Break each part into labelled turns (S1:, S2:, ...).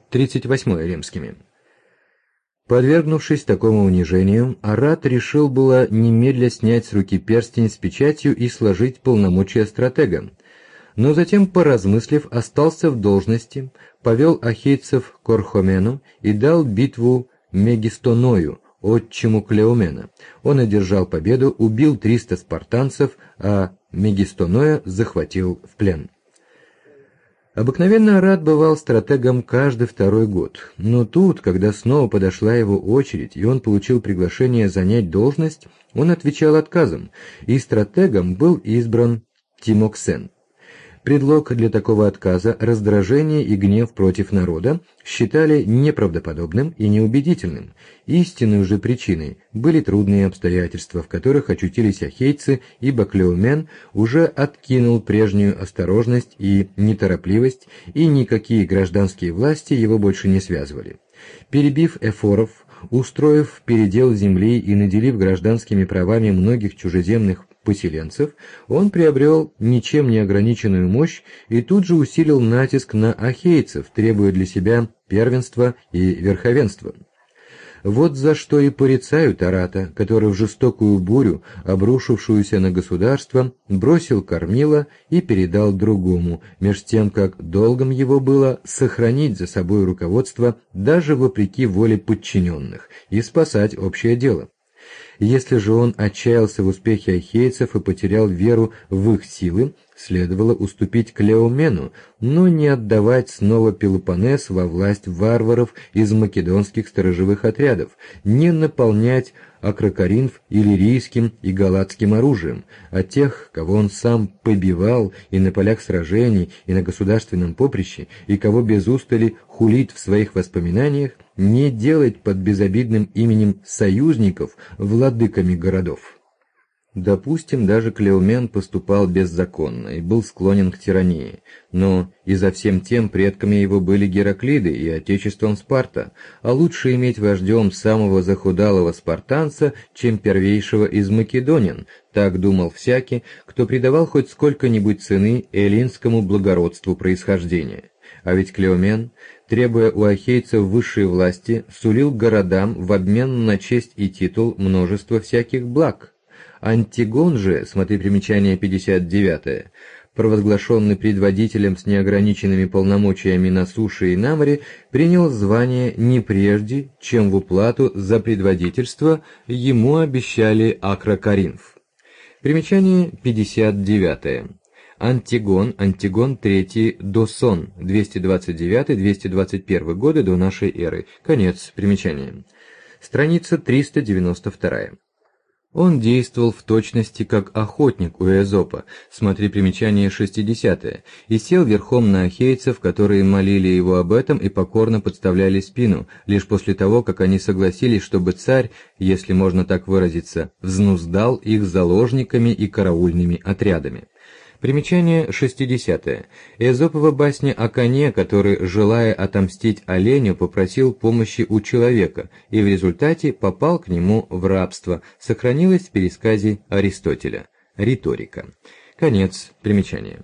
S1: 38 римскими. Подвергнувшись такому унижению, Арат решил было немедля снять с руки перстень с печатью и сложить полномочия стратега, но затем, поразмыслив, остался в должности, повел ахейцев к Орхомену и дал битву Мегистоною, отчиму Клеомена. Он одержал победу, убил 300 спартанцев, а Мегистоноя захватил в плен. Обыкновенно Арат бывал стратегом каждый второй год, но тут, когда снова подошла его очередь, и он получил приглашение занять должность, он отвечал отказом, и стратегом был избран Тимоксен. Предлог для такого отказа, раздражение и гнев против народа, считали неправдоподобным и неубедительным. Истинной же причиной были трудные обстоятельства, в которых очутились ахейцы, ибо Клеомен уже откинул прежнюю осторожность и неторопливость, и никакие гражданские власти его больше не связывали. Перебив эфоров, устроив передел земли и наделив гражданскими правами многих чужеземных поселенцев, он приобрел ничем не ограниченную мощь и тут же усилил натиск на ахейцев, требуя для себя первенства и верховенства. Вот за что и порицают Арата, который в жестокую бурю, обрушившуюся на государство, бросил кормило и передал другому, меж тем как долгом его было сохранить за собой руководство даже вопреки воле подчиненных и спасать общее дело. Если же он отчаялся в успехе ахейцев и потерял веру в их силы, следовало уступить Клеомену, но не отдавать снова Пелопоннес во власть варваров из македонских сторожевых отрядов, не наполнять Акрокоринф иллирийским и галатским оружием, а тех, кого он сам побивал и на полях сражений, и на государственном поприще, и кого без устали хулит в своих воспоминаниях, не делать под безобидным именем союзников владыками городов. Допустим, даже Клеомен поступал беззаконно и был склонен к тирании, но и за всем тем предками его были Гераклиды и отечеством Спарта, а лучше иметь вождем самого захудалого спартанца, чем первейшего из македонян, так думал всякий, кто придавал хоть сколько-нибудь цены эллинскому благородству происхождения. А ведь Клеомен, требуя у ахейцев высшей власти, сулил городам в обмен на честь и титул множество всяких благ. Антигон же, смотри примечание 59, провозглашенный предводителем с неограниченными полномочиями на суше и на море, принял звание не прежде, чем в уплату за предводительство ему обещали Акрокоринф. Примечание 59. Антигон III Досон, 229-221 годы до нашей эры. Конец примечания. Страница 392. Он действовал в точности как охотник у Эзопа, смотри примечание 60, и сел верхом на ахейцев, которые молили его об этом и покорно подставляли спину, лишь после того, как они согласились, чтобы царь, если можно так выразиться, взнуздал их заложниками и караульными отрядами. Примечание 60. Эзопова басня о коне, который, желая отомстить оленю, попросил помощи у человека и в результате попал к нему в рабство, сохранилась в пересказе Аристотеля. Риторика. Конец примечания.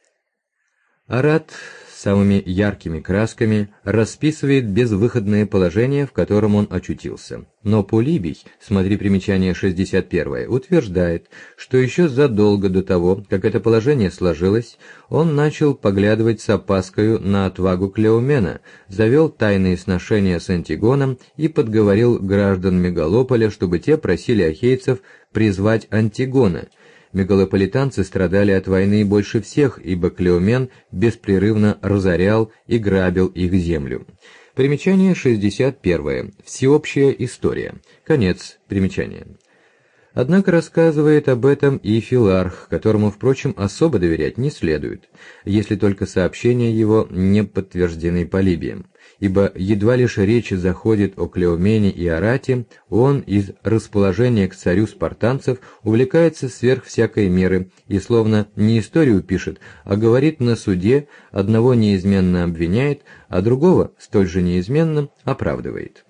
S1: Арат самыми яркими красками расписывает безвыходное положение, в котором он очутился. Но Полибий, смотри примечание 61, утверждает, что еще задолго до того, как это положение сложилось, он начал поглядывать с опаскою на отвагу Клеомена, завел тайные сношения с Антигоном и подговорил граждан Мегалополя, чтобы те просили ахейцев призвать Антигона. Мегалополитанцы страдали от войны больше всех, ибо Клеомен беспрерывно разорял и грабил их землю. Примечание 61. Всеобщая история. Конец примечания. Однако рассказывает об этом и Филарх, которому, впрочем, особо доверять не следует, если только сообщения его не подтверждены Полибием, ибо едва лишь речь заходит о Клеомене и Арате, он из расположения к царю спартанцев увлекается сверх всякой меры и словно не историю пишет, а говорит на суде, одного неизменно обвиняет, а другого столь же неизменно оправдывает.